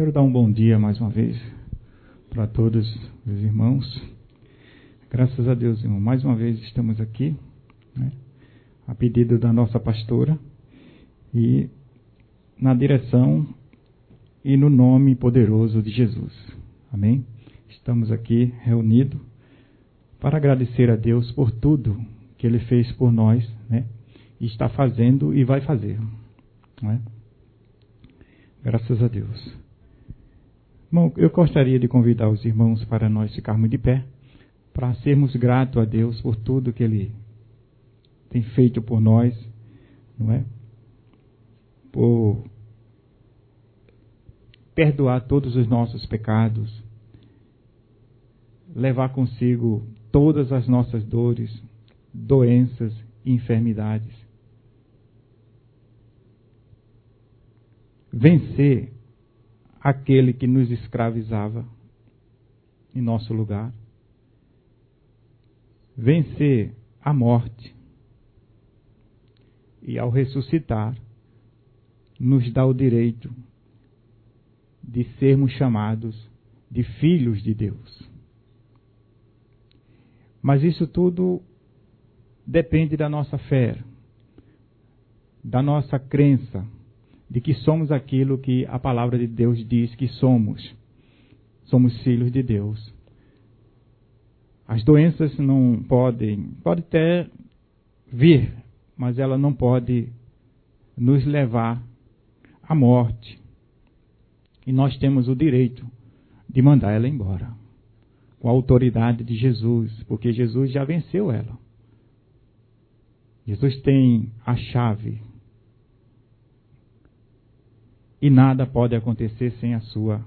Quero dar um bom dia mais uma vez para todos os irmãos. Graças a Deus, irmão, mais uma vez estamos aqui, né, a pedido da nossa pastora e na direção e no nome poderoso de Jesus. Amém? Estamos aqui reunidos para agradecer a Deus por tudo que Ele fez por nós, né? E está fazendo e vai fazer, não é? Graças a Deus. Bom, eu gostaria de convidar os irmãos para nós ficarmos de pé, para sermos gratos a Deus por tudo que Ele tem feito por nós, não é? Por perdoar todos os nossos pecados, levar consigo todas as nossas dores, doenças e enfermidades. Vencer aquele que nos escravizava em nosso lugar. Vencer a morte. E ao ressuscitar, nos dá o direito de sermos chamados de filhos de Deus. Mas isso tudo depende da nossa fé, da nossa crença, de que somos aquilo que a palavra de Deus diz que somos. Somos filhos de Deus. As doenças não podem até vir, mas ela não pode nos levar à morte. E nós temos o direito de mandar ela embora, com a autoridade de Jesus, porque Jesus já venceu ela. Jesus tem a chave. E nada pode acontecer sem a sua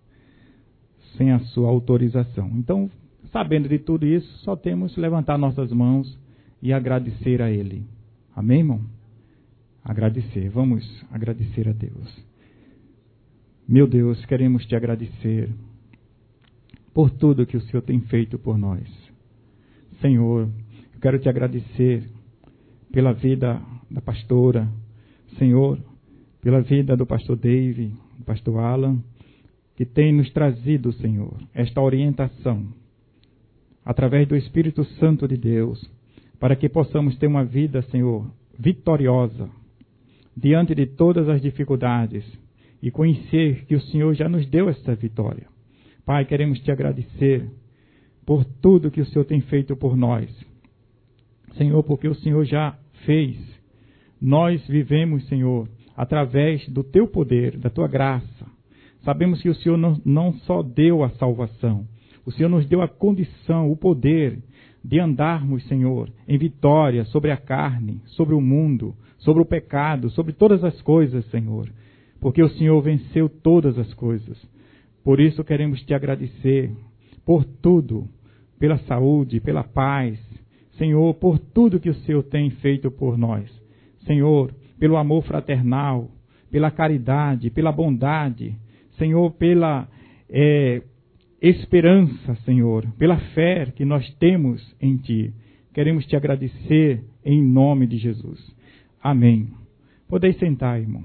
autorização. Então, sabendo de tudo isso, só temos que levantar nossas mãos e agradecer a Ele. Amém, irmão? Agradecer. Vamos agradecer a Deus. Meu Deus, queremos te agradecer por tudo que o Senhor tem feito por nós. Senhor, eu quero te agradecer pela vida da pastora. Senhor, pela vida do pastor David, do pastor Alan, que tem nos trazido, Senhor, esta orientação, através do Espírito Santo de Deus, para que possamos ter uma vida, Senhor, vitoriosa, diante de todas as dificuldades, e conhecer que o Senhor já nos deu essa vitória. Pai, queremos te agradecer por tudo que o Senhor tem feito por nós. Senhor, porque o Senhor já fez. Nós vivemos, Senhor, através do teu poder, da tua graça. Sabemos que o Senhor não só deu a salvação, o Senhor nos deu a condição, o poder de andarmos, Senhor, em vitória sobre a carne, sobre o mundo, sobre o pecado, sobre todas as coisas, Senhor, porque o Senhor venceu todas as coisas. Por isso queremos te agradecer por tudo, pela saúde, pela paz, Senhor, por tudo que o Senhor tem feito por nós. Senhor, pelo amor fraternal, pela caridade, pela bondade, Senhor, pela esperança, Senhor, pela fé que nós temos em Ti. Queremos te agradecer em nome de Jesus. Amém. Podeis sentar, irmão.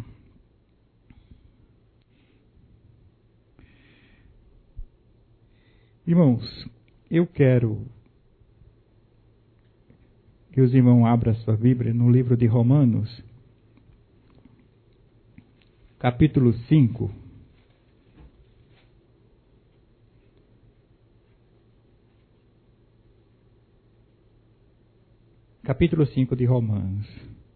Irmãos, eu quero que os irmãos abram a sua Bíblia no livro de Romanos, capítulo 5. Capítulo 5 de Romanos.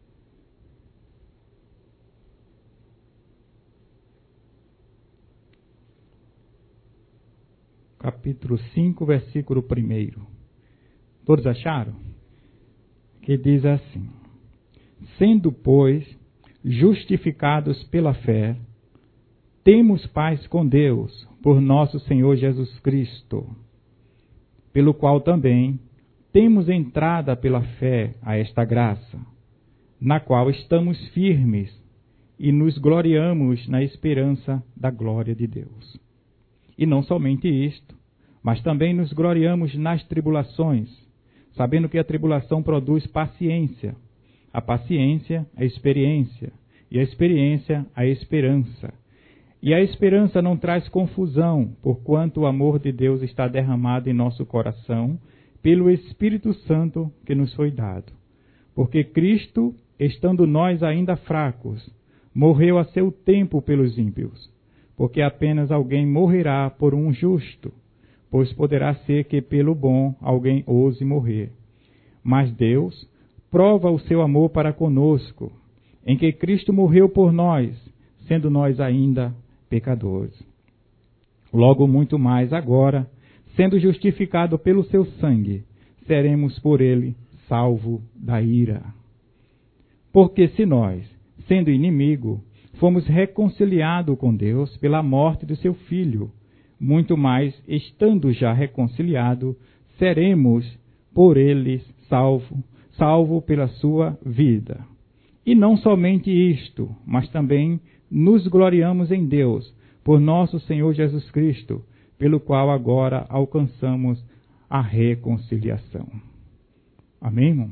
Capítulo 5, versículo 1. Todos acharam? Que diz assim: sendo, pois, justificados pela fé, temos paz com Deus, por nosso Senhor Jesus Cristo, pelo qual também temos entrada pela fé a esta graça, na qual estamos firmes e nos gloriamos na esperança da glória de Deus. E não somente isto, mas também nos gloriamos nas tribulações, sabendo que a tribulação produz paciência, a paciência a experiência, e a experiência a esperança. E a esperança não traz confusão, porquanto o amor de Deus está derramado em nosso coração pelo Espírito Santo que nos foi dado. Porque Cristo, estando nós ainda fracos, morreu a seu tempo pelos ímpios, porque apenas alguém morrerá por um justo, pois poderá ser que pelo bom alguém ouse morrer. Mas Deus prova o seu amor para conosco, em que Cristo morreu por nós, sendo nós ainda pecadores. Logo muito mais agora, sendo justificado pelo seu sangue, seremos por ele salvo da ira. Porque se nós, sendo inimigo, fomos reconciliados com Deus pela morte do seu Filho, muito mais, estando já reconciliados, seremos por ele salvo pela sua vida. E não somente isto, mas também nos gloriamos em Deus, por nosso Senhor Jesus Cristo, pelo qual agora alcançamos a reconciliação. Amém, irmão?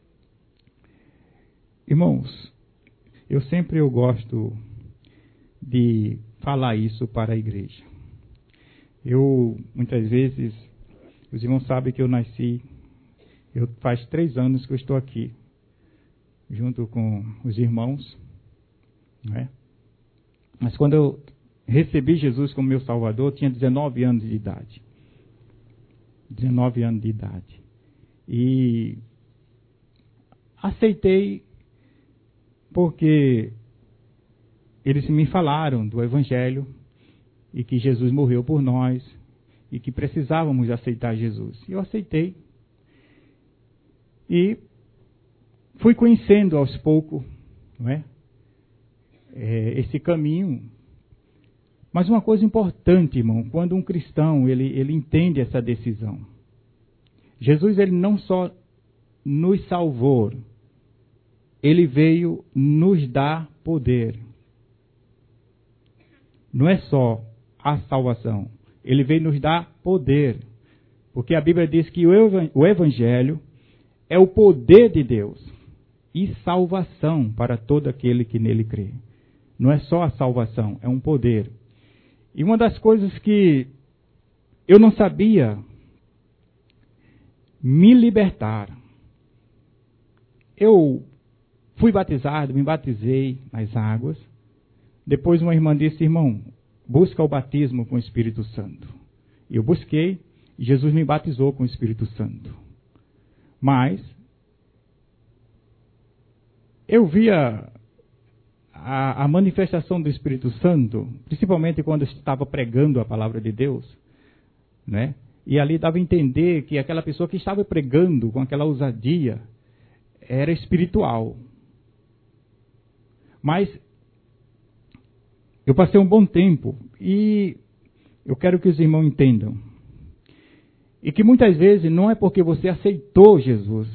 Irmãos, eu gosto de falar isso para a igreja. Muitas vezes, os irmãos sabem que faz 3 anos que eu estou aqui, junto com os irmãos, não é? Mas quando eu recebi Jesus como meu Salvador, eu tinha 19 anos de idade. 19 anos de idade. E aceitei porque eles me falaram do Evangelho e que Jesus morreu por nós e que precisávamos aceitar Jesus. E eu aceitei. E fui conhecendo aos poucos, não é? Esse caminho. Mas uma coisa importante, irmão, quando um cristão ele entende essa decisão. Jesus ele não só nos salvou, ele veio nos dar poder. Não é só a salvação, ele veio nos dar poder. Porque a Bíblia diz que o Evangelho é o poder de Deus e salvação para todo aquele que nele crê. Não é só a salvação, é um poder. E uma das coisas que eu não sabia me libertar. Eu fui batizado, me batizei nas águas. Depois uma irmã disse: irmão, busca o batismo com o Espírito Santo. E eu busquei, e Jesus me batizou com o Espírito Santo. Mas eu via a manifestação do Espírito Santo, principalmente quando eu estava pregando a palavra de Deus, né? E ali dava a entender que aquela pessoa que estava pregando com aquela ousadia era espiritual. Mas eu passei um bom tempo e eu quero que os irmãos entendam. E que muitas vezes não é porque você aceitou Jesus,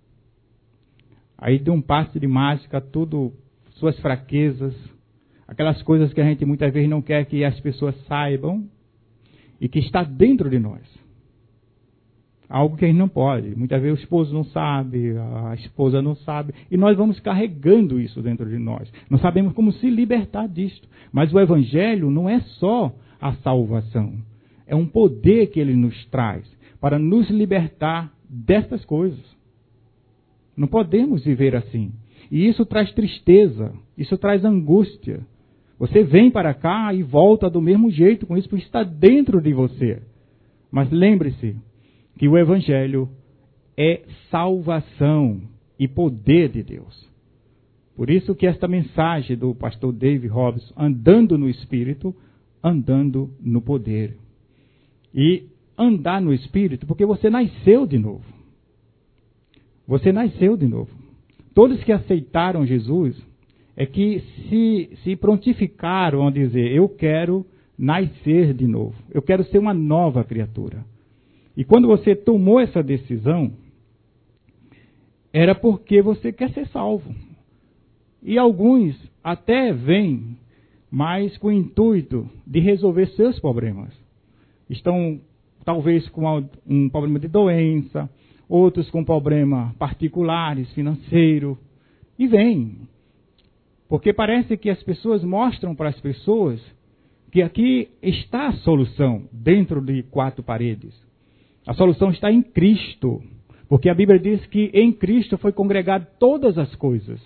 aí de um passe de mágica, tudo, suas fraquezas, aquelas coisas que a gente muitas vezes não quer que as pessoas saibam e que está dentro de nós. Algo que a gente não pode. Muitas vezes o esposo não sabe, a esposa não sabe, e nós vamos carregando isso dentro de nós. Não sabemos como se libertar disto. Mas o Evangelho não é só a salvação. É um poder que ele nos traz para nos libertar destas coisas. Não podemos viver assim. E isso traz tristeza, isso traz angústia. Você vem para cá e volta do mesmo jeito com isso, porque está dentro de você. Mas lembre-se que o Evangelho é salvação e poder de Deus. Por isso que esta mensagem do pastor David Robson, andando no Espírito, andando no poder. E andar no Espírito, porque você nasceu de novo. Você nasceu de novo. Todos que aceitaram Jesus é que se prontificaram a dizer: eu quero nascer de novo. Eu quero ser uma nova criatura. E quando você tomou essa decisão, era porque você quer ser salvo. E alguns até vêm, mas com o intuito de resolver seus problemas. Estão talvez com um problema de doença, outros com problemas particulares, financeiros, e vêm. Porque parece que as pessoas mostram para as pessoas Porque aqui está a solução, dentro de 4 paredes. A solução está em Cristo. Porque a Bíblia diz que em Cristo foi congregado todas as coisas.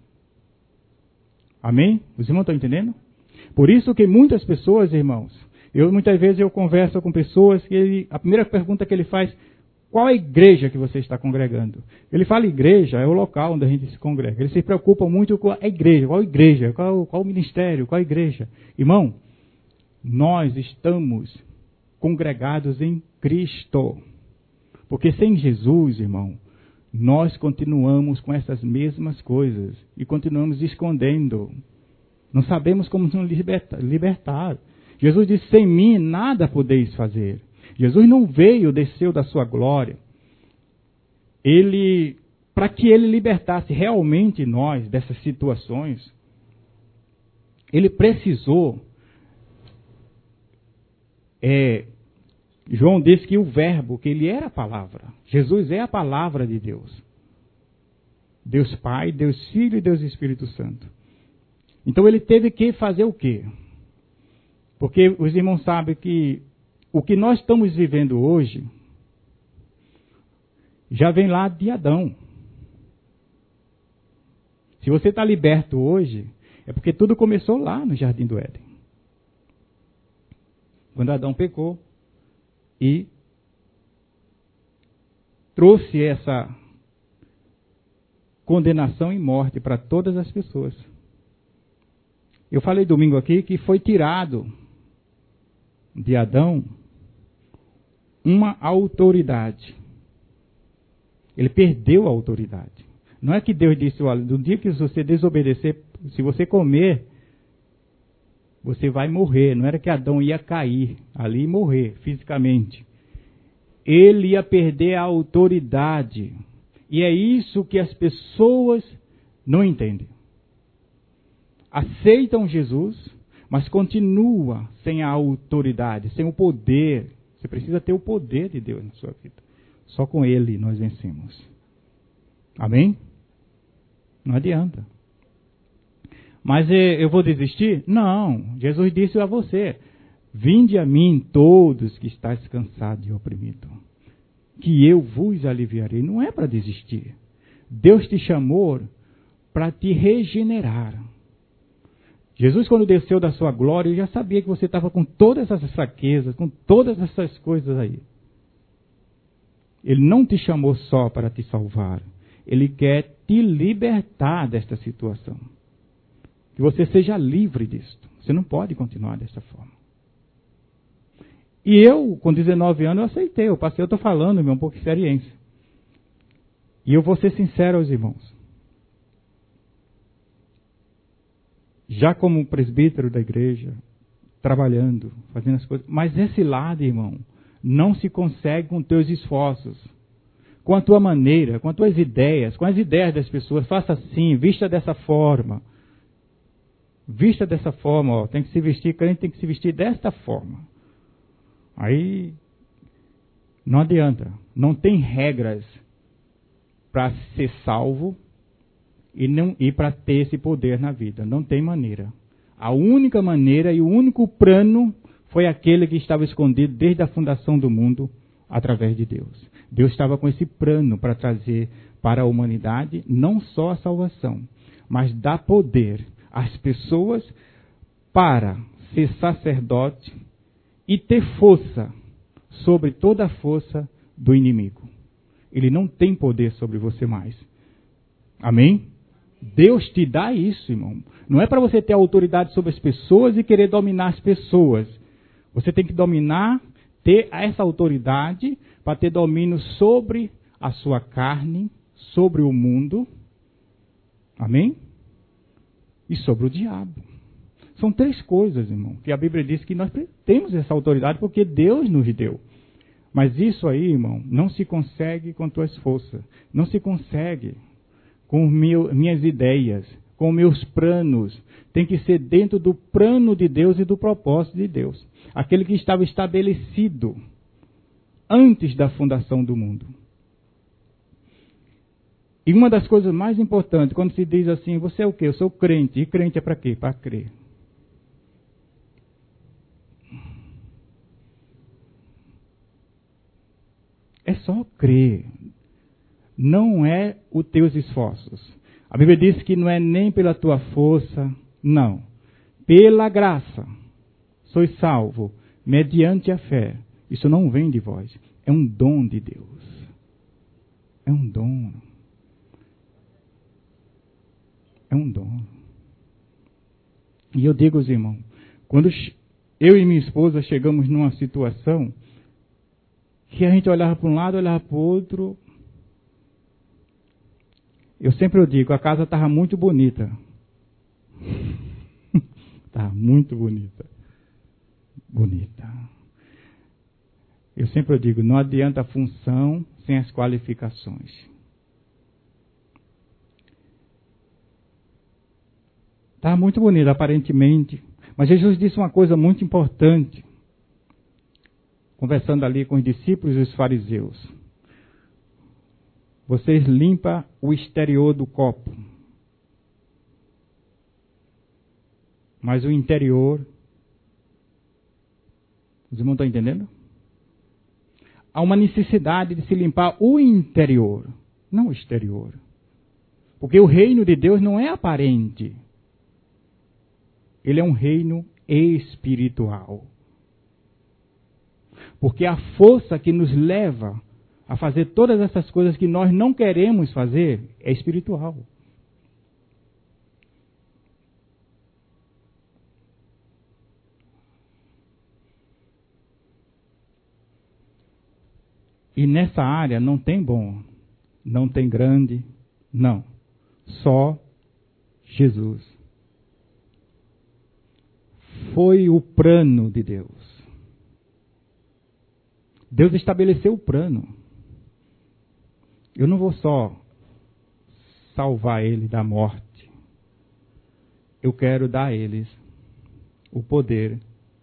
Amém? Os irmãos estão entendendo? Por isso que muitas pessoas, irmãos, muitas vezes eu converso com pessoas que a primeira pergunta que ele faz: qual a igreja que você está congregando? Ele fala igreja, é o local onde a gente se congrega. Eles se preocupam muito com a igreja, qual o ministério, qual a igreja. Irmão, nós estamos congregados em Cristo. Porque sem Jesus, irmão, nós continuamos com essas mesmas coisas e continuamos escondendo. Não sabemos como nos libertar. Jesus disse: sem mim nada podeis fazer. Jesus não veio, desceu da sua glória. Para que ele libertasse realmente nós dessas situações, ele precisou. João disse que o verbo, que ele era a palavra. Jesus é a palavra de Deus. Deus Pai, Deus Filho e Deus Espírito Santo. Então ele teve que fazer o quê? Porque os irmãos sabem que o que nós estamos vivendo hoje já vem lá de Adão. Se você está liberto hoje, é porque tudo começou lá no Jardim do Éden. Quando Adão pecou e trouxe essa condenação e morte para todas as pessoas. Eu falei domingo aqui que foi tirado de Adão uma autoridade. Ele perdeu a autoridade. Não é que Deus disse: olha, no dia que você desobedecer, se você comer, você vai morrer. Não era que Adão ia cair ali e morrer fisicamente. Ele ia perder a autoridade. E é isso que as pessoas não entendem. Aceitam Jesus, mas continua sem a autoridade, sem o poder. Você precisa ter o poder de Deus na sua vida. Só com Ele nós vencemos. Amém? Não adianta. Mas eu vou desistir? Não. Jesus disse a você: vinde a mim todos que estáis cansados e oprimidos, que eu vos aliviarei. Não é para desistir. Deus te chamou para te regenerar. Jesus, quando desceu da sua glória, ele já sabia que você estava com todas essas fraquezas, com todas essas coisas aí. Ele não te chamou só para te salvar. Ele quer te libertar desta situação. Que você seja livre disto. Você não pode continuar dessa forma. E eu, com 19 anos, eu aceitei. Eu estou falando, meu, um pouco de experiência. E eu vou ser sincero aos irmãos. Já como presbítero da igreja, trabalhando, fazendo as coisas. Mas esse lado, irmão, não se consegue com teus esforços. Com a tua maneira, com as tuas ideias, com as ideias das pessoas. Faça assim, vista dessa forma. Vista dessa forma, ó. Tem que se vestir, crente tem que se vestir desta forma. Aí, não adianta. Não tem regras para ser salvo e para ter esse poder na vida. Não tem maneira. A única maneira e o único plano foi aquele que estava escondido desde a fundação do mundo através de Deus. Deus estava com esse plano para trazer para a humanidade não só a salvação, mas dar poder às pessoas para ser sacerdote e ter força sobre toda a força do inimigo. Ele não tem poder sobre você mais. Amém? Deus te dá isso, irmão. Não é para você ter autoridade sobre as pessoas e querer dominar as pessoas. Você tem que dominar, ter essa autoridade para ter domínio sobre a sua carne, sobre o mundo. Amém? E sobre o diabo. São 3 coisas, irmão, que a Bíblia diz que nós temos essa autoridade porque Deus nos deu. Mas isso aí, irmão, não se consegue com tuas forças. Não se consegue com minhas ideias, com meus planos. Tem que ser dentro do plano de Deus e do propósito de Deus. Aquele que estava estabelecido antes da fundação do mundo. E uma das coisas mais importantes, quando se diz assim, você é o quê? Eu sou crente. E crente é para quê? Para crer. só crer. Não é os teus esforços. A Bíblia diz que não é nem pela tua força, não. Pela graça. Sois salvo, mediante a fé. Isso não vem de vós. É um dom de Deus. É um dom. É um dom. E eu digo aos irmãos, quando eu e minha esposa chegamos numa situação que a gente olhava para um lado, olhava para o outro, eu sempre digo, a casa estava muito bonita. Estava muito bonita. Bonita. Eu sempre digo, não adianta a função sem as qualificações. Estava muito bonita, aparentemente. Mas Jesus disse uma coisa muito importante, conversando ali com os discípulos e os fariseus. Vocês limpam o exterior do copo, mas o interior... Os irmãos estão entendendo? Há uma necessidade de se limpar o interior, não o exterior. Porque o reino de Deus não é aparente. Ele é um reino espiritual. Porque a força que nos leva a fazer todas essas coisas que nós não queremos fazer é espiritual. E nessa área não tem bom, não tem grande, não. Só Jesus. Foi o plano de Deus. Deus estabeleceu o plano. Eu não vou só salvar ele da morte. Eu quero dar a eles o poder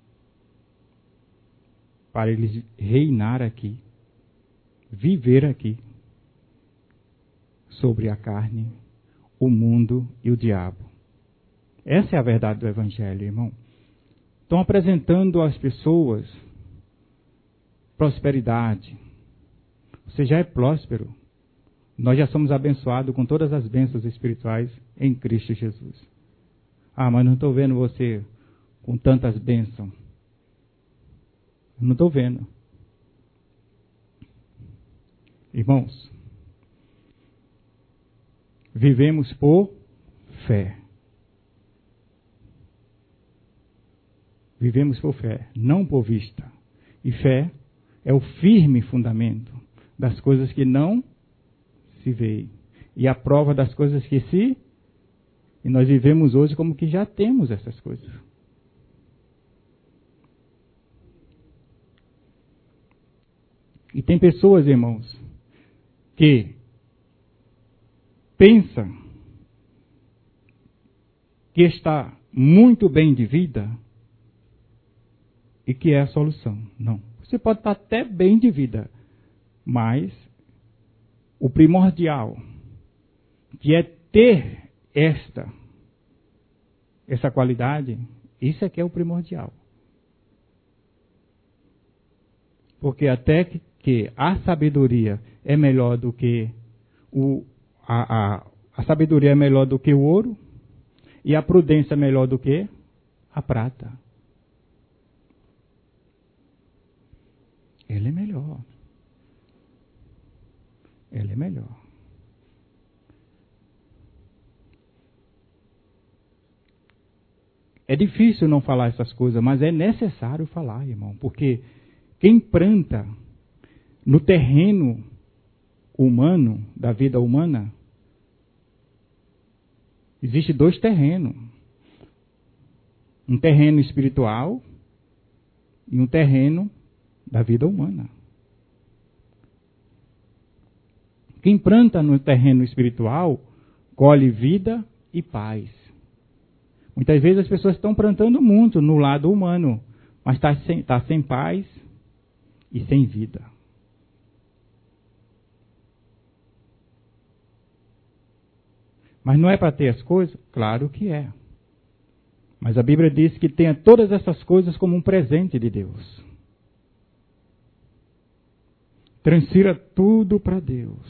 para eles reinar aqui, viver aqui, sobre a carne, o mundo e o diabo. Essa é a verdade do Evangelho, irmão. Estão apresentando às pessoas prosperidade. Você já é próspero. Nós já somos abençoados com todas as bênçãos espirituais em Cristo Jesus. Ah, mas não estou vendo você com tantas bênçãos. Não estou vendo. Irmãos, vivemos por fé. Vivemos por fé, não por vista. E fé é o firme fundamento das coisas que não se veem. E a prova das coisas que se... E nós vivemos hoje como que já temos essas coisas. E tem pessoas, irmãos, que pensam que está muito bem de vida e que é a solução. Não. Você pode estar até bem de vida, mas o primordial, que é ter essa qualidade, isso é que é o primordial. Porque até que a sabedoria é melhor do que a sabedoria é melhor do que o ouro e a prudência é melhor do que a prata. Ele é melhor. Ele é melhor. É difícil não falar essas coisas, mas é necessário falar, irmão, porque quem planta no terreno humano, da vida humana, existe dois terrenos. Um terreno espiritual e um terreno da vida humana. Quem planta no terreno espiritual, colhe vida e paz. Muitas vezes as pessoas estão plantando muito no lado humano, mas está sem paz e sem vida. Mas não é para ter as coisas? Claro que é. Mas a Bíblia diz que tenha todas essas coisas como um presente de Deus. Transfira tudo para Deus.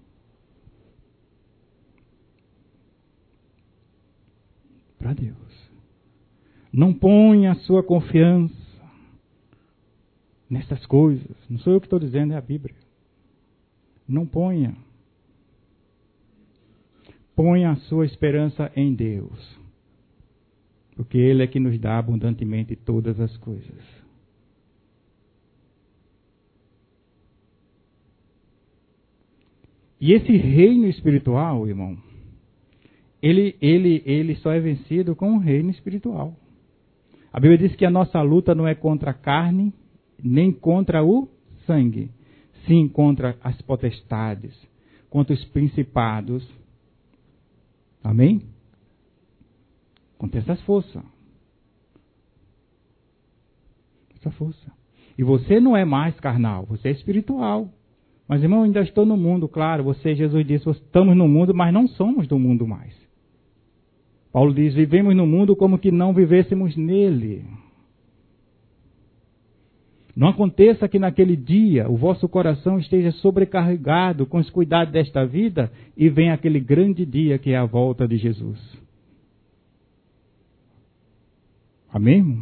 Para Deus. Não ponha a sua confiança nessas coisas. Não sou eu que estou dizendo, é a Bíblia. Não ponha. Ponha a sua esperança em Deus. Porque Ele é que nos dá abundantemente todas as coisas. E esse reino espiritual, irmão, ele só é vencido com um reino espiritual. A Bíblia diz que a nossa luta não é contra a carne, nem contra o sangue. Sim, contra as potestades, contra os principados. Amém? Contra essas forças. Essa força. E você não é mais carnal, você é espiritual. Mas, irmão, eu ainda estou no mundo, claro. Jesus disse, estamos no mundo, mas não somos do mundo mais. Paulo diz, vivemos no mundo como que não vivêssemos nele. Não aconteça que naquele dia o vosso coração esteja sobrecarregado com os cuidados desta vida e venha aquele grande dia que é a volta de Jesus. Amém, irmão?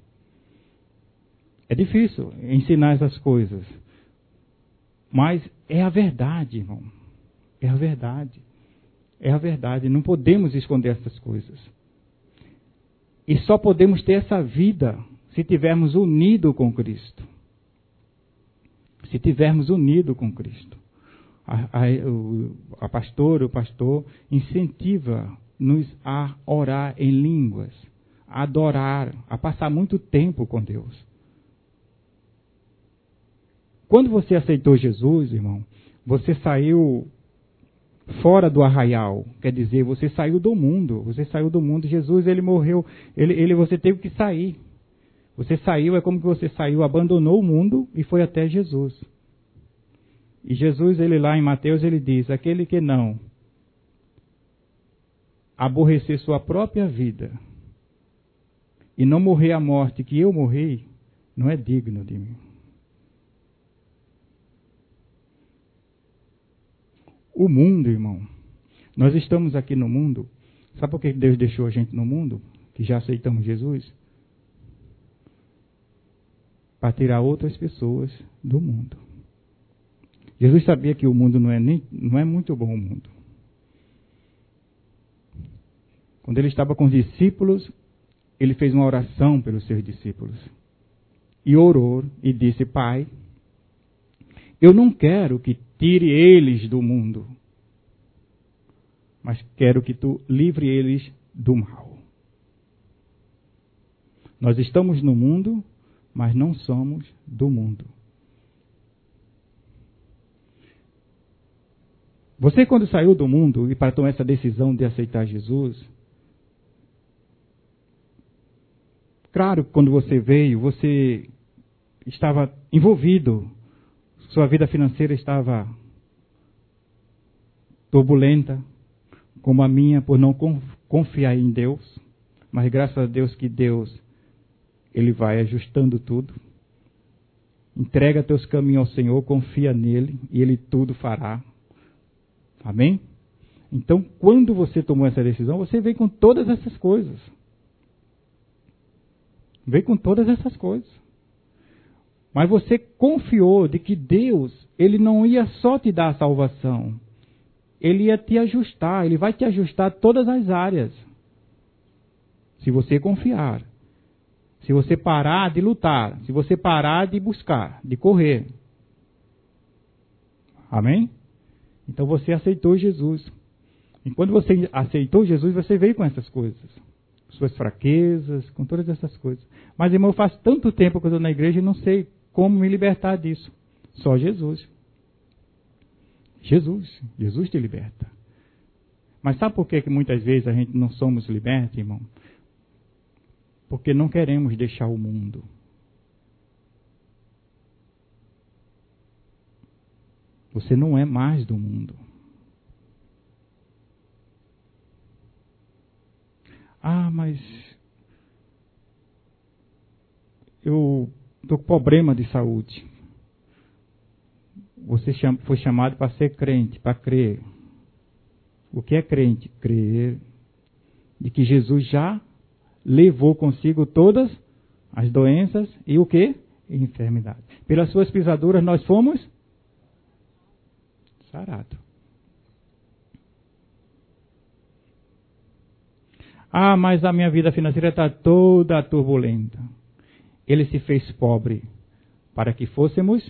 É difícil ensinar essas coisas. Mas é a verdade, irmão. É a verdade. É a verdade. Não podemos esconder essas coisas. E só podemos ter essa vida se tivermos unido com Cristo. Se tivermos unido com Cristo. O pastor incentiva-nos a orar em línguas, a adorar, a passar muito tempo com Deus. Quando você aceitou Jesus, irmão, você saiu fora do arraial. Quer dizer, você saiu do mundo. Você saiu do mundo. Jesus, ele morreu. Você teve que sair. Você saiu, é como que você saiu, abandonou o mundo e foi até Jesus. E Jesus, ele lá em Mateus, ele diz, aquele que não aborrecer sua própria vida e não morrer a morte que eu morri, não é digno de mim. O mundo, irmão, nós estamos aqui no mundo. Sabe por que Deus deixou a gente no mundo? Que já aceitamos Jesus? Para tirar outras pessoas do mundo. Jesus sabia que o mundo não é muito bom o mundo. Quando ele estava com os discípulos, ele fez uma oração pelos seus discípulos. E orou e disse, Pai, eu não quero que tire eles do mundo, mas quero que tu livre eles do mal. Nós estamos no mundo, mas não somos do mundo. Você, quando saiu do mundo e para tomar essa decisão de aceitar Jesus, claro, quando você veio, você estava envolvido. Sua vida financeira estava turbulenta, como a minha, por não confiar em Deus. Mas graças a Deus que Deus, Ele vai ajustando tudo. Entrega teus caminhos ao Senhor, confia nele e Ele tudo fará. Amém? Então, quando você tomou essa decisão, você veio com todas essas coisas. Veio com todas essas coisas. Mas você confiou de que Deus, Ele não ia só te dar a salvação. Ele ia te ajustar, Ele vai te ajustar todas as áreas. Se você confiar. Se você parar de lutar. Se você parar de buscar, de correr. Amém? Então você aceitou Jesus. E quando você aceitou Jesus, você veio com essas coisas. Suas fraquezas, com todas essas coisas. Mas, irmão, faz tanto tempo que eu estou na igreja e não sei como me libertar disso. Só Jesus. Jesus te liberta. Mas sabe por que muitas vezes a gente não somos libertos, irmão? Porque não queremos deixar o mundo. Você não é mais do mundo. Ah, mas eu estou com problema de saúde. Você foi chamado para ser crente, para crer. O que é crente? Crer de que Jesus já levou consigo todas as doenças e o quê? Enfermidade. Pelas suas pisaduras nós fomos sarados. Ah, mas a minha vida financeira está toda turbulenta. Ele se fez pobre para que fôssemos.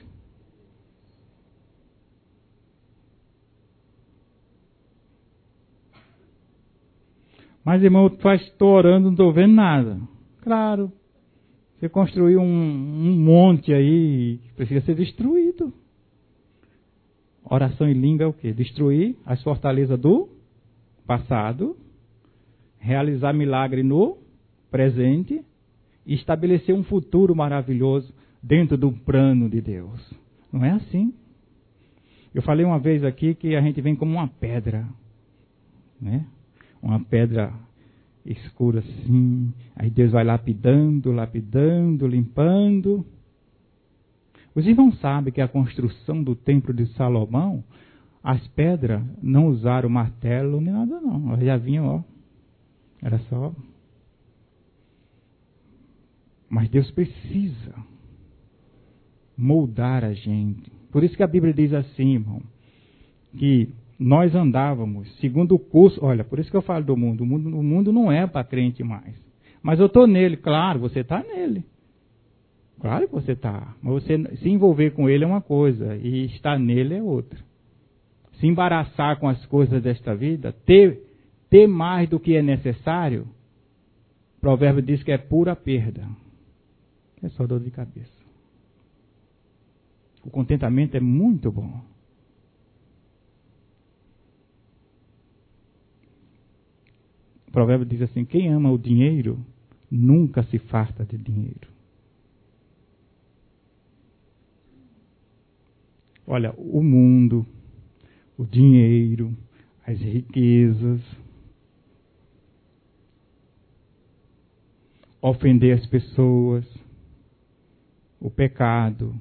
Mas, irmão, estou orando, não estou vendo nada. Claro, você construiu um monte aí que precisa ser destruído. Oração em língua é o quê? Destruir as fortalezas do passado, realizar milagre no presente e estabelecer um futuro maravilhoso dentro do plano de Deus. Não é assim. Eu falei uma vez aqui que a gente vem como uma pedra, né? Uma pedra escura assim, aí Deus vai lapidando, limpando. Os irmãos sabem que a construção do templo de Salomão, as pedras não usaram martelo nem nada não, elas já vinham, ó, era só. Mas Deus precisa moldar a gente. Por isso que a Bíblia diz assim, irmão, que nós andávamos segundo o curso. Olha, por isso que eu falo do mundo. O mundo não é para crente mais. Mas eu estou nele. Claro, você está nele. Claro que você está. Mas você se envolver com ele é uma coisa. E estar nele é outra. Se embaraçar com as coisas desta vida. Ter mais do que é necessário. O provérbio diz que é pura perda. É só dor de cabeça. O contentamento é muito bom. O provérbio diz assim: quem ama o dinheiro nunca se farta de dinheiro. Olha, o mundo, o dinheiro, as riquezas, ofender as pessoas, o pecado,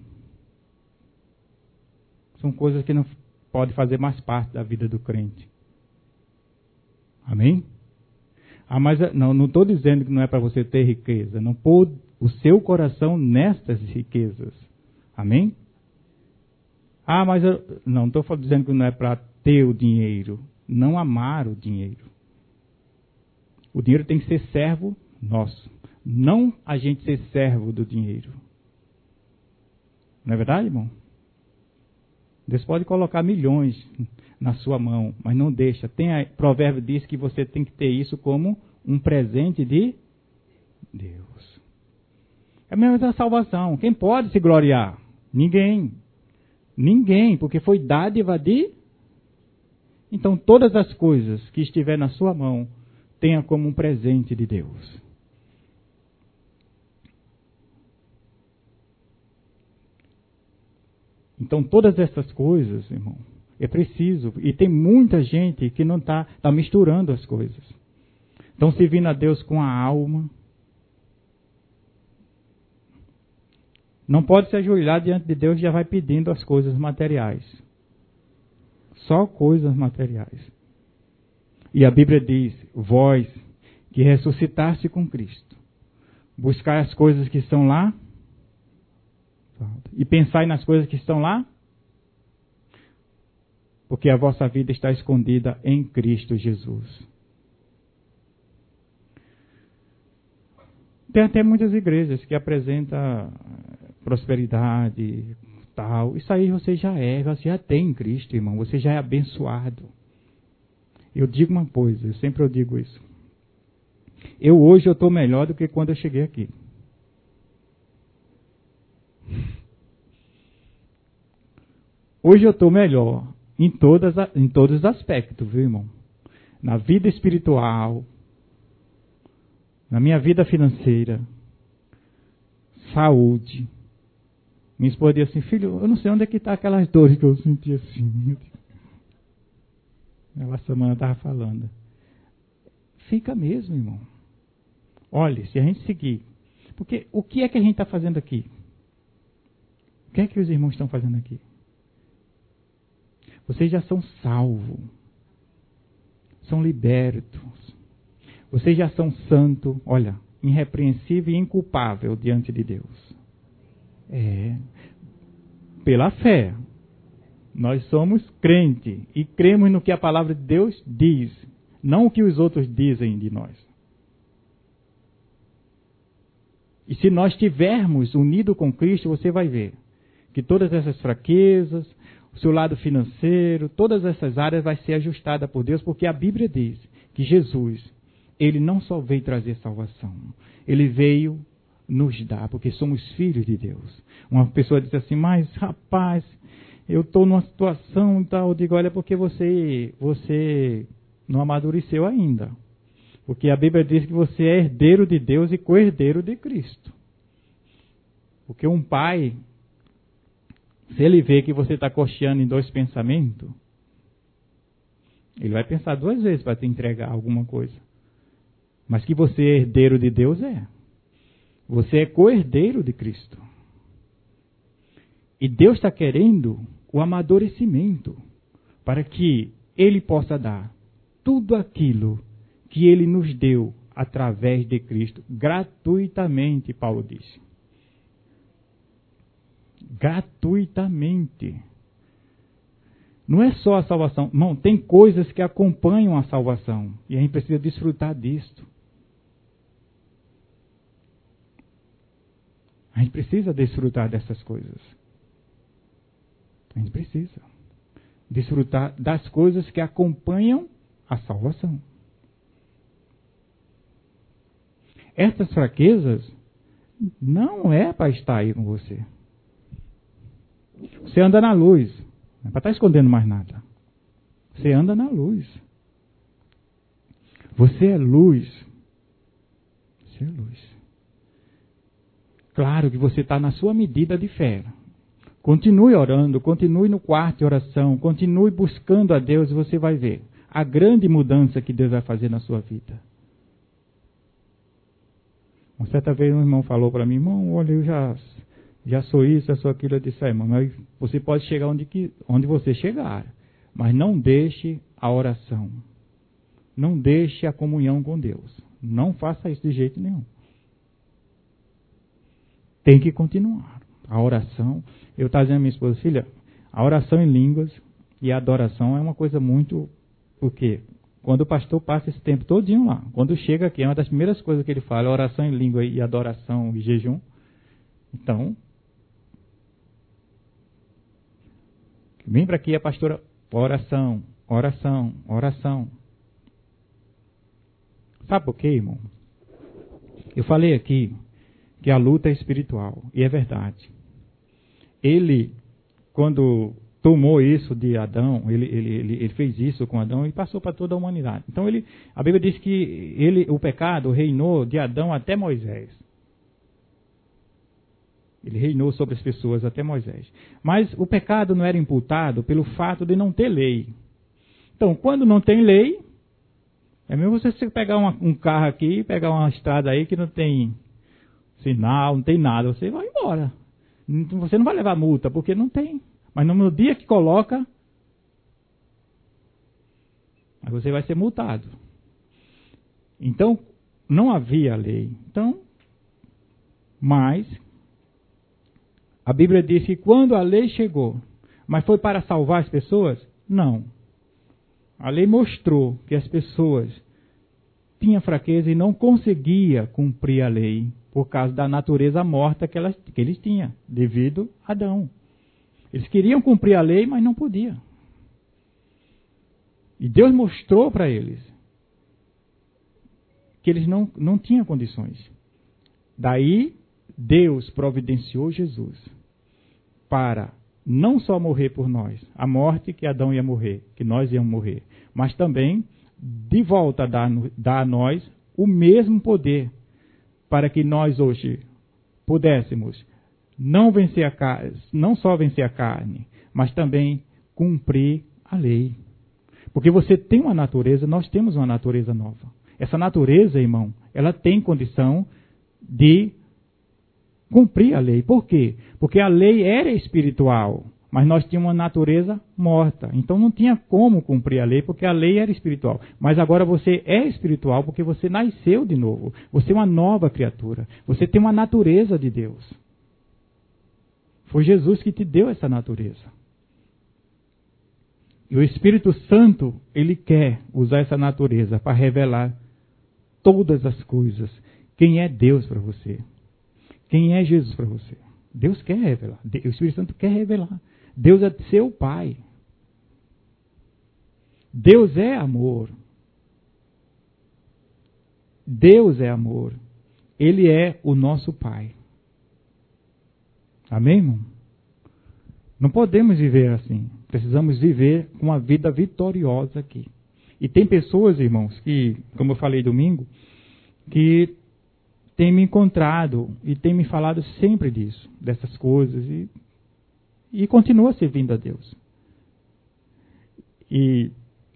são coisas que não podem fazer mais parte da vida do crente. Amém? Ah, mas não estou dizendo que não é para você ter riqueza. Não pôr o seu coração nestas riquezas. Amém? Ah, mas não estou dizendo que não é para ter o dinheiro. Não amar o dinheiro. O dinheiro tem que ser servo nosso. Não a gente ser servo do dinheiro. Não é verdade, irmão? Deus pode colocar milhões na sua mão, mas não deixa. O provérbio diz que você tem que ter isso como um presente de Deus. É a mesma da salvação. Quem pode se gloriar? Ninguém. Ninguém, porque foi dádiva de... Então todas as coisas que estiver na sua mão, tenha como um presente de Deus. Então todas essas coisas, irmão, é preciso. E tem muita gente que não está misturando as coisas. Estão servindo a Deus com a alma. Não pode se ajoelhar diante de Deus e já vai pedindo as coisas materiais. Só coisas materiais. E a Bíblia diz: vós que ressuscitaste com Cristo, buscai as coisas que estão lá e pensai nas coisas que estão lá, porque a vossa vida está escondida em Cristo Jesus. Tem até muitas igrejas que apresentam prosperidade, tal. Isso aí você já tem em Cristo, irmão. Você já é abençoado. Eu digo uma coisa, eu digo isso. Hoje eu estou melhor do que quando eu cheguei aqui. Hoje eu estou melhor em todos os aspectos, viu, irmão? Na vida espiritual, na minha vida financeira, saúde. Minha esposa disse assim: filho, eu não sei onde é que está aquelas dores que eu senti assim. Ela semana estava falando. Fica mesmo, irmão. Olha, se a gente seguir. Porque o que é que a gente está fazendo aqui? O que é que os irmãos estão fazendo aqui? Vocês já são salvos. São libertos. Vocês já são santos, olha, irrepreensível e inculpável diante de Deus. Pela fé. Nós somos crentes e cremos no que a palavra de Deus diz, não o que os outros dizem de nós. E se nós estivermos unidos com Cristo, você vai ver que todas essas fraquezas, o seu lado financeiro, todas essas áreas vai ser ajustada por Deus, porque a Bíblia diz que Jesus, ele não só veio trazer salvação, ele veio nos dar, porque somos filhos de Deus. Uma pessoa diz assim, mas rapaz, eu estou numa situação e tal. Eu digo, olha, porque você não amadureceu ainda. Porque a Bíblia diz que você é herdeiro de Deus e co-herdeiro de Cristo. Porque um pai, se ele vê que você está cocheando em dois pensamentos, ele vai pensar duas vezes para te entregar alguma coisa. Mas que você é herdeiro de Deus Você é co-herdeiro de Cristo. E Deus está querendo o amadurecimento para que Ele possa dar tudo aquilo que Ele nos deu através de Cristo, gratuitamente, Paulo disse. Gratuitamente. Não é só a salvação. Não, tem coisas que acompanham a salvação. E a gente precisa desfrutar disto. A gente precisa desfrutar dessas coisas. A gente precisa desfrutar das coisas que acompanham a salvação. Essas fraquezas não é para estar aí com você. Você anda na luz. Não é para estar escondendo mais nada. Você anda na luz. Você é luz. Você é luz. Claro que você está na sua medida de fé. Continue orando, continue no quarto de oração, continue buscando a Deus e você vai ver a grande mudança que Deus vai fazer na sua vida. Uma certa vez um irmão falou para mim, irmão, olha, eu já sou isso, já sou aquilo. Eu disse, irmão, mas você pode chegar onde você chegar, mas não deixe a oração, não deixe a comunhão com Deus. Não faça isso de jeito nenhum. Tem que continuar. A oração, eu estava dizendo à minha esposa, filha, a oração em línguas e a adoração é uma coisa muito... Porque quando o pastor passa esse tempo todinho lá, quando chega aqui, é uma das primeiras coisas que ele fala, oração em língua e adoração e jejum. Então, vem para aqui a pastora, oração, oração, oração. Sabe por quê, irmão? Eu falei aqui que a luta é espiritual, e é verdade. Ele, quando tomou isso de Adão, ele fez isso com Adão e passou para toda a humanidade. Então a Bíblia diz que o pecado reinou de Adão até Moisés. Ele reinou sobre as pessoas até Moisés. Mas o pecado não era imputado pelo fato de não ter lei. Então, quando não tem lei, é mesmo você pegar um carro aqui, pegar uma estrada aí que não tem sinal, não tem nada, você vai embora. Você não vai levar multa, porque não tem. Mas no dia que coloca, aí você vai ser multado. Então, não havia lei. Então, mas a Bíblia diz que quando a lei chegou, mas foi para salvar as pessoas? Não. A lei mostrou que as pessoas tinham fraqueza e não conseguiam cumprir a lei por causa da natureza morta que eles tinham, devido a Adão. Eles queriam cumprir a lei, mas não podiam. E Deus mostrou para eles que eles não tinham condições. Daí, Deus providenciou Jesus para não só morrer por nós, a morte que Adão ia morrer, que nós íamos morrer, mas também de volta dar a nós o mesmo poder para que nós hoje pudéssemos não só vencer a carne, mas também cumprir a lei. Porque você tem uma natureza, nós temos uma natureza nova. Essa natureza, irmão, ela tem condição de cumprir a lei. Por quê? Porque a lei era espiritual, Mas nós tínhamos uma natureza morta. Então não tinha como cumprir a lei, porque a lei era espiritual. Mas agora você é espiritual porque você nasceu de novo. Você é uma nova criatura. Você tem uma natureza de Deus. Foi Jesus que te deu essa natureza. E o Espírito Santo, ele quer usar essa natureza para revelar todas as coisas. Quem é Deus para você? Quem é Jesus para você? Deus quer revelar. O Espírito Santo quer revelar. Deus é seu Pai. Deus é amor. Deus é amor. Ele é o nosso Pai. Amém, irmão? Não podemos viver assim. Precisamos viver com uma vida vitoriosa aqui. E tem pessoas, irmãos, que, como eu falei domingo, que têm me encontrado e têm me falado sempre disso, dessas coisas, e continua servindo a Deus. E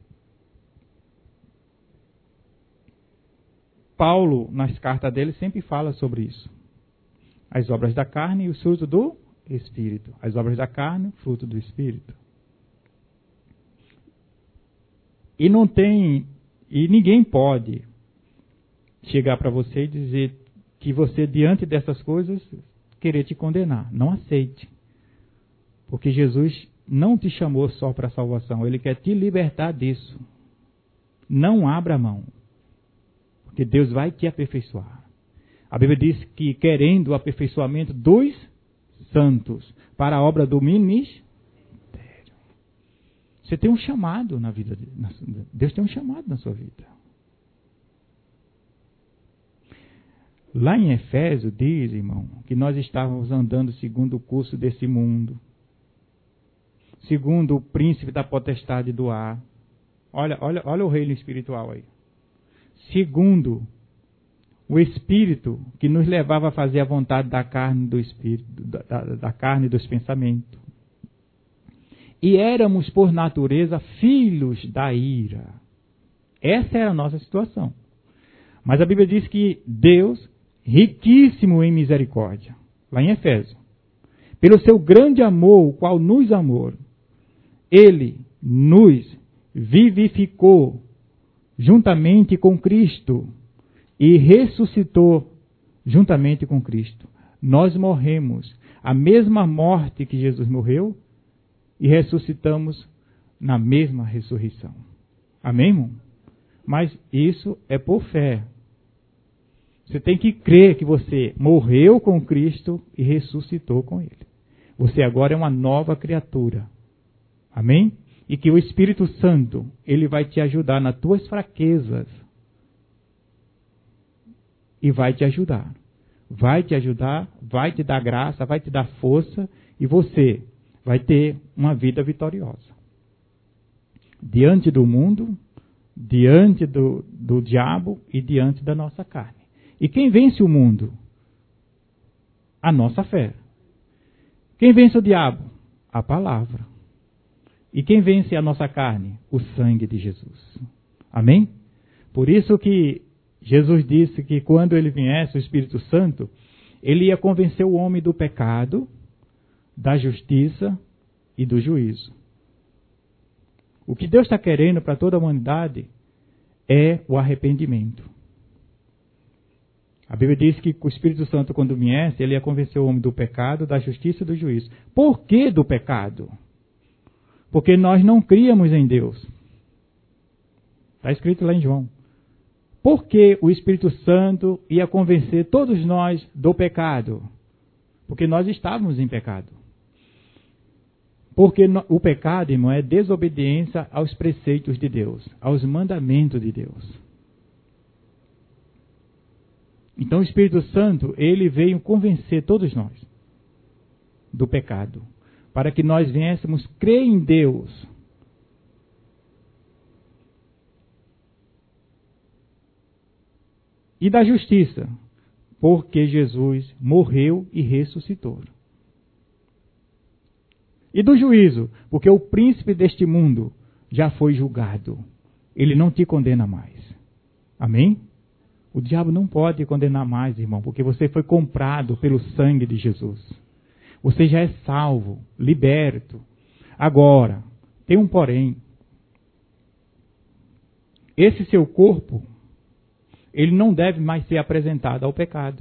Paulo, nas cartas dele, sempre fala sobre isso. As obras da carne e o fruto do Espírito. As obras da carne, o fruto do Espírito. E ninguém pode chegar para você e dizer que você, diante dessas coisas, querer te condenar. Não aceite. Porque Jesus não te chamou só para a salvação. Ele quer te libertar disso. Não abra mão. Porque Deus vai te aperfeiçoar. A Bíblia diz que querendo o aperfeiçoamento dos santos para a obra do ministério. Você tem um chamado na vida. Deus tem um chamado na sua vida. Lá em Efésios diz, irmão, que nós estávamos andando segundo o curso desse mundo. Segundo o príncipe da potestade do ar. Olha o reino espiritual aí. Segundo o Espírito que nos levava a fazer a vontade da carne do Espírito, da carne e dos pensamentos. E éramos, por natureza, filhos da ira. Essa era a nossa situação. Mas a Bíblia diz que Deus, riquíssimo em misericórdia, lá em Efésios, pelo seu grande amor, o qual nos amou, Ele nos vivificou juntamente com Cristo e ressuscitou juntamente com Cristo. Nós morremos a mesma morte que Jesus morreu e ressuscitamos na mesma ressurreição. Amém, irmão? Mas isso é por fé. Você tem que crer que você morreu com Cristo e ressuscitou com Ele. Você agora é uma nova criatura. Amém? E que o Espírito Santo, ele vai te ajudar nas tuas fraquezas. E vai te ajudar. Vai te ajudar, vai te dar graça, vai te dar força. E você vai ter uma vida vitoriosa. Diante do mundo, diante do diabo e diante da nossa carne. E quem vence o mundo? A nossa fé. Quem vence o diabo? A palavra. E quem vence a nossa carne? O sangue de Jesus. Amém? Por isso que Jesus disse que quando ele viesse, o Espírito Santo, ele ia convencer o homem do pecado, da justiça e do juízo. O que Deus está querendo para toda a humanidade é o arrependimento. A Bíblia diz que o Espírito Santo, quando viesse, ele ia convencer o homem do pecado, da justiça e do juízo. Por que do pecado? Porque nós não críamos em Deus. Está escrito lá em João. Por que o Espírito Santo ia convencer todos nós do pecado? Porque nós estávamos em pecado. Porque o pecado, irmão, é desobediência aos preceitos de Deus, aos mandamentos de Deus. Então o Espírito Santo, ele veio convencer todos nós do pecado, para que nós viéssemos crer em Deus. E da justiça, porque Jesus morreu e ressuscitou. E do juízo, porque o príncipe deste mundo já foi julgado. Ele não te condena mais. Amém? O diabo não pode condenar mais, irmão, porque você foi comprado pelo sangue de Jesus. Você já é salvo, liberto. Agora, tem um porém. Esse seu corpo, ele não deve mais ser apresentado ao pecado.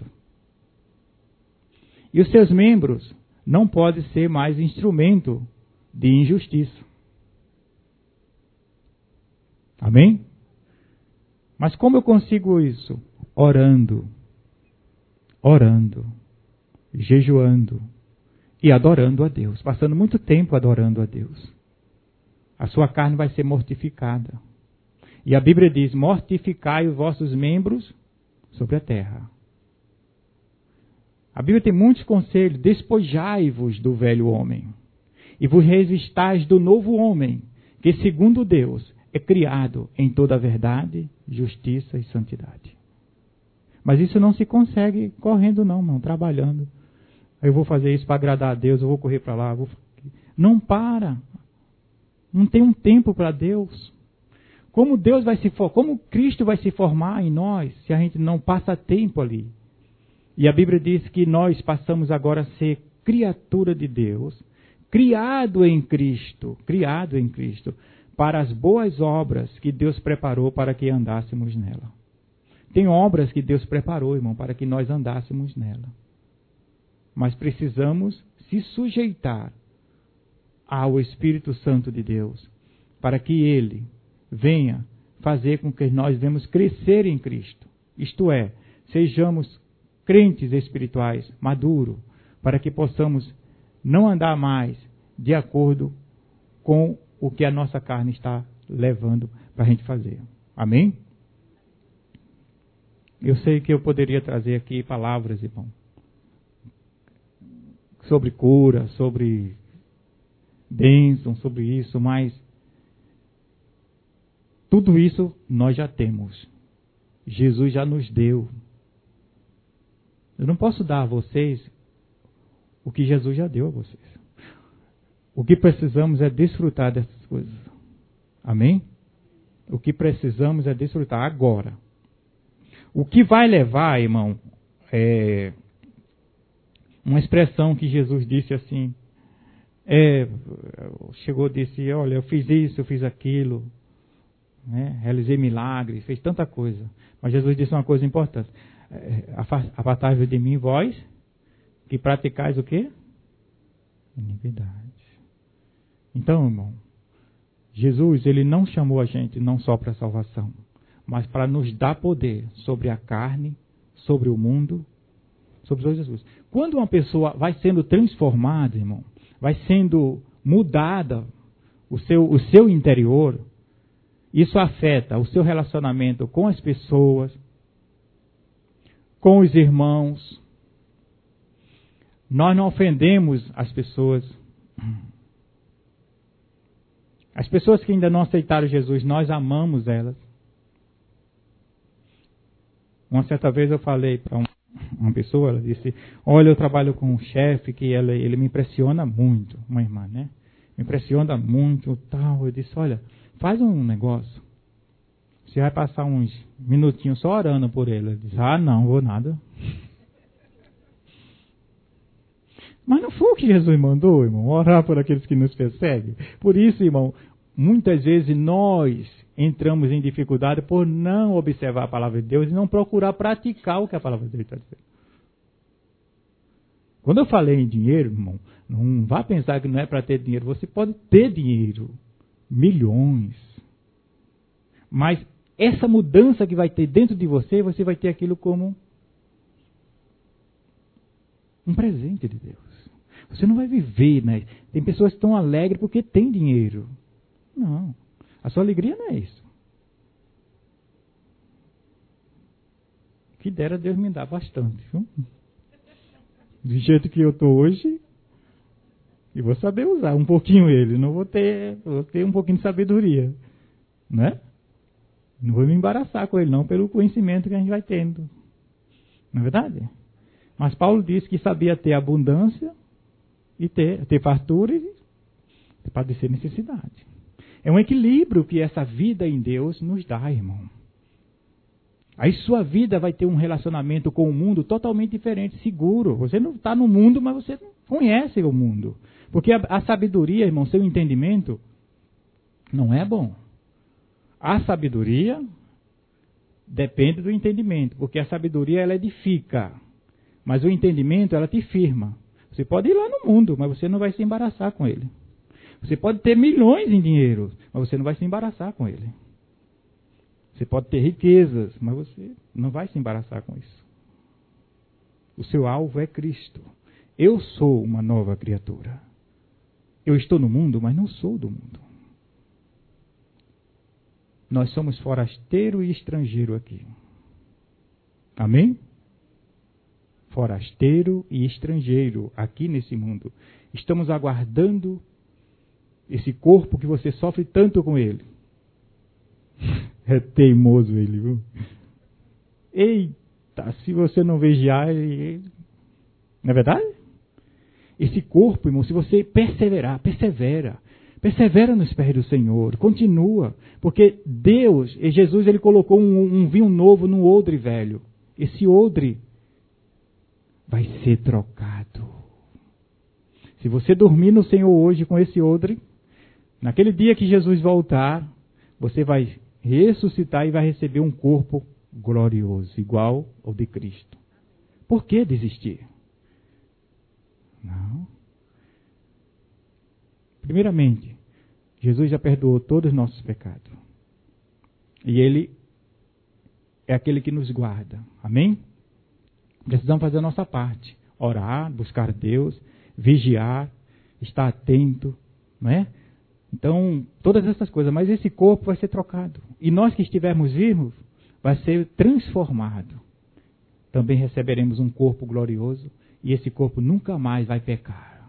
E os seus membros não podem ser mais instrumento de injustiça. Amém? Mas como eu consigo isso? Orando, jejuando e adorando a Deus. Passando muito tempo adorando a Deus. A sua carne vai ser mortificada. E a Bíblia diz, mortificai os vossos membros sobre a terra. A Bíblia tem muitos conselhos. Despojai-vos do velho homem e vos revistais do novo homem, que segundo Deus é criado em toda a verdade, justiça e santidade. Mas isso não se consegue correndo não, irmão, trabalhando. Eu vou fazer isso para agradar a Deus, eu vou correr para lá. Não para. Não tem um tempo para Deus. Como Cristo vai se formar em nós se a gente não passa tempo ali? E a Bíblia diz que nós passamos agora a ser criatura de Deus, criado em Cristo, para as boas obras que Deus preparou para que andássemos nela. Tem obras que Deus preparou, irmão, para que nós andássemos nela. Mas precisamos se sujeitar ao Espírito Santo de Deus, para que Ele venha fazer com que nós venhamos crescer em Cristo. Isto é, sejamos crentes espirituais, maduros, para que possamos não andar mais de acordo com o que a nossa carne está levando para a gente fazer. Amém? Eu sei que eu poderia trazer aqui palavras, irmão, sobre cura, sobre bênção, sobre isso, mas tudo isso nós já temos. Jesus já nos deu. Eu não posso dar a vocês o que Jesus já deu a vocês. O que precisamos é desfrutar dessas coisas. Amém? O que precisamos é desfrutar agora. O que vai levar, irmão, é uma expressão que Jesus disse assim, chegou e disse, olha, eu fiz isso, eu fiz aquilo, né? Realizei milagres, fez tanta coisa. Mas Jesus disse uma coisa importante, apartai-vos de mim, vós, que praticais o quê? Iniquidade. Então, irmão, Jesus, ele não chamou a gente não só para salvação, mas para nos dar poder sobre a carne, sobre o mundo, sobre todas as coisas. Quando uma pessoa vai sendo transformada, irmão, vai sendo mudada o seu interior, isso afeta o seu relacionamento com as pessoas, com os irmãos. Nós não ofendemos as pessoas. As pessoas que ainda não aceitaram Jesus, nós amamos elas. Uma certa vez eu falei para uma pessoa, ela disse, olha, eu trabalho com um chefe que ele me impressiona muito, uma irmã, né? Me impressiona muito, tal. Eu disse, olha, faz um negócio. Você vai passar uns minutinhos só orando por ele. Ele disse, não vou nada. Mas não foi o que Jesus mandou, irmão, orar por aqueles que nos perseguem. Por isso, irmão, muitas vezes nós entramos em dificuldade por não observar a palavra de Deus e não procurar praticar o que a palavra de Deus está dizendo. Quando eu falei em dinheiro, irmão, não vá pensar que não é para ter dinheiro. Você pode ter dinheiro, milhões. Mas essa mudança que vai ter dentro de você, você vai ter aquilo como um presente de Deus. Você não vai viver, né? Tem pessoas que estão alegres porque têm dinheiro. Não. A sua alegria não é isso. Que dera Deus me dá bastante, viu? Do jeito que eu estou hoje, eu vou saber usar um pouquinho ele. Vou ter um pouquinho de sabedoria. Né? Não vou me embaraçar com ele, não, pelo conhecimento que a gente vai tendo. Não é verdade? Mas Paulo disse que sabia ter abundância e ter fartura e padecer necessidade. É um equilíbrio que essa vida em Deus nos dá, irmão. Aí sua vida vai ter um relacionamento com o mundo totalmente diferente, seguro. Você não está no mundo, mas você não conhece o mundo. Porque a sabedoria, irmão, seu entendimento, não é bom. A sabedoria depende do entendimento, porque a sabedoria ela edifica, mas o entendimento ela te firma. Você pode ir lá no mundo, mas você não vai se embaraçar com ele. Você pode ter milhões em dinheiro, mas você não vai se embaraçar com ele. Você pode ter riquezas, mas você não vai se embaraçar com isso. O seu alvo é Cristo. Eu sou uma nova criatura. Eu estou no mundo, mas não sou do mundo. Nós somos forasteiro e estrangeiro aqui. Amém? Forasteiro e estrangeiro aqui nesse mundo. Estamos aguardando esse corpo que você sofre tanto com ele. É teimoso ele, viu? Eita, se você não vigiar, ele... Não é verdade? Esse corpo, irmão, se você perseverar, persevera nos pés do Senhor, continua, porque Deus, e Jesus, ele colocou um vinho novo num odre velho. Esse odre vai ser trocado. Se você dormir no Senhor hoje com esse odre, naquele dia que Jesus voltar, você vai ressuscitar e vai receber um corpo glorioso, igual ao de Cristo. Por que desistir? Não. Primeiramente, Jesus já perdoou todos os nossos pecados. E Ele é aquele que nos guarda. Amém? Precisamos fazer a nossa parte. Orar, buscar Deus, vigiar, estar atento, não é? Então, todas essas coisas. Mas esse corpo vai ser trocado. E nós que estivermos vivos, vai ser transformado. Também receberemos um corpo glorioso. E esse corpo nunca mais vai pecar.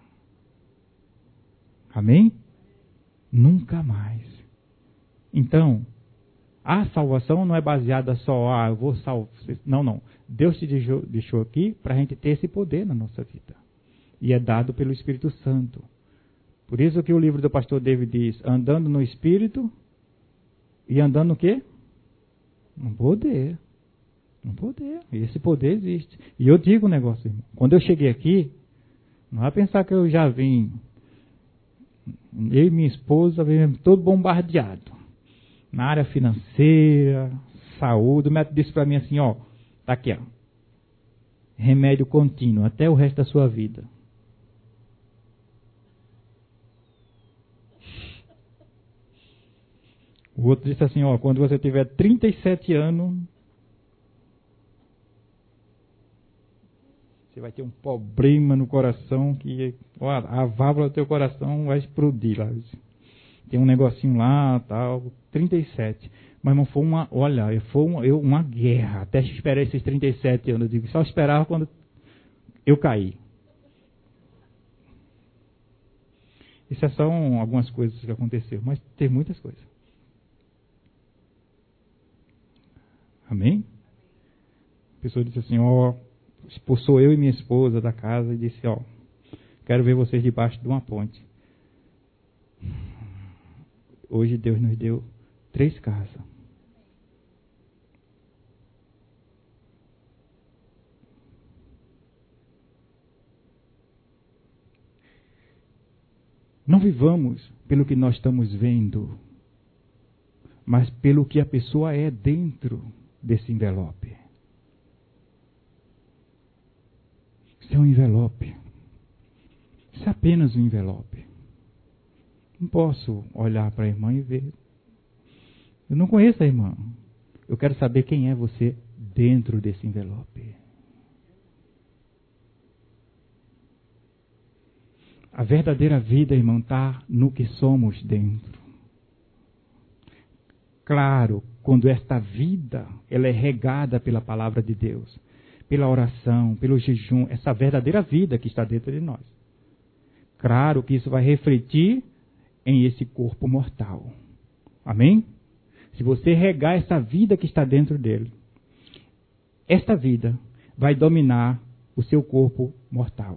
Amém? Nunca mais. Então, a salvação não é baseada só, eu vou salvar. Não. Deus te deixou aqui para a gente ter esse poder na nossa vida. E é dado pelo Espírito Santo. Por isso que o livro do pastor David diz, andando no Espírito e andando no quê? No poder. No poder. E esse poder existe. E eu digo um negócio, irmão. Quando eu cheguei aqui, não vai pensar que eu já vim... Eu e minha esposa vivemos todo bombardeado. Na área financeira, saúde. O médico disse para mim assim, ó, tá aqui, ó. Remédio contínuo, até o resto da sua vida. O outro disse assim, ó, quando você tiver 37 anos, você vai ter um problema no coração que ó, a válvula do teu coração vai explodir lá. Tem um negocinho lá, tal, 37. Mas irmão, foi uma guerra até esperar esses 37 anos. Eu digo, só esperava quando eu caí. Isso são algumas coisas que aconteceram, mas tem muitas coisas. Amém? A pessoa disse assim, ó, expulsou eu e minha esposa da casa e disse, ó, quero ver vocês debaixo de uma ponte. Hoje Deus nos deu 3 casas. Não vivamos pelo que nós estamos vendo, mas pelo que a pessoa é dentro desse envelope. Isso é um envelope. Isso é apenas um envelope. Não posso olhar para a irmã e ver. Eu não conheço a irmã. Eu quero saber quem é você dentro desse envelope. A verdadeira vida, irmão, está no que somos dentro. Claro, quando esta vida ela é regada pela palavra de Deus, pela oração, pelo jejum, essa verdadeira vida que está dentro de nós. Claro que isso vai refletir em esse corpo mortal. Amém? Se você regar essa vida que está dentro dele, esta vida vai dominar o seu corpo mortal.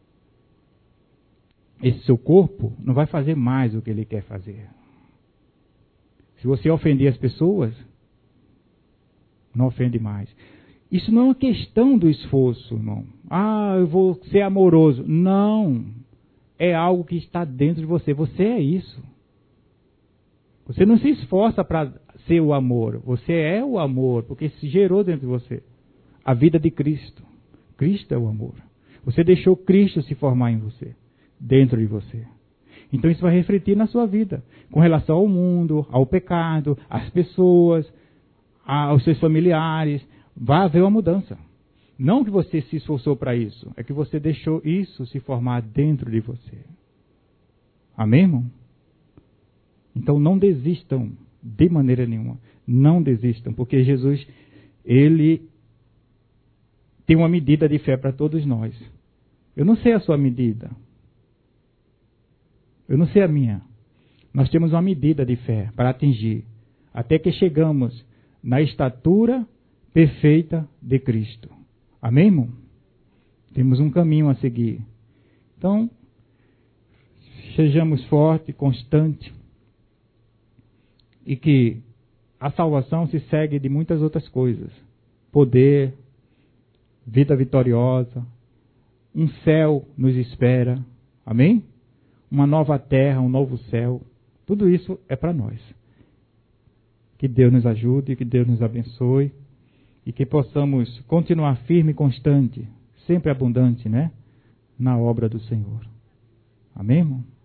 Esse seu corpo não vai fazer mais o que ele quer fazer. Se você ofender as pessoas, Não ofende mais. Isso não é uma questão do esforço, irmão. Eu vou ser amoroso. Não. É algo que está dentro de você. Você é isso. Você não se esforça para ser o amor. Você é o amor, porque se gerou dentro de você. A vida de Cristo. Cristo é o amor. Você deixou Cristo se formar em você, dentro de você. Então isso vai refletir na sua vida, com relação ao mundo, ao pecado, às pessoas, aos seus familiares. Vai haver uma mudança. Não que você se esforçou para isso, é que você deixou isso se formar dentro de você. Amém, irmão? Então não desistam de maneira nenhuma. Não desistam, porque Jesus, Ele tem uma medida de fé para todos nós. Eu não sei a sua medida. Eu não sei a minha. Nós temos uma medida de fé para atingir, até que chegamos na estatura perfeita de Cristo. Amém, irmão? Temos um caminho a seguir. Então, sejamos fortes, constantes, e que a salvação se segue de muitas outras coisas. Poder, vida vitoriosa, um céu nos espera. Amém? Uma nova terra, um novo céu. Tudo isso é para nós. Que Deus nos ajude, que Deus nos abençoe e que possamos continuar firme e constante, sempre abundante, né? Na obra do Senhor. Amém, irmão?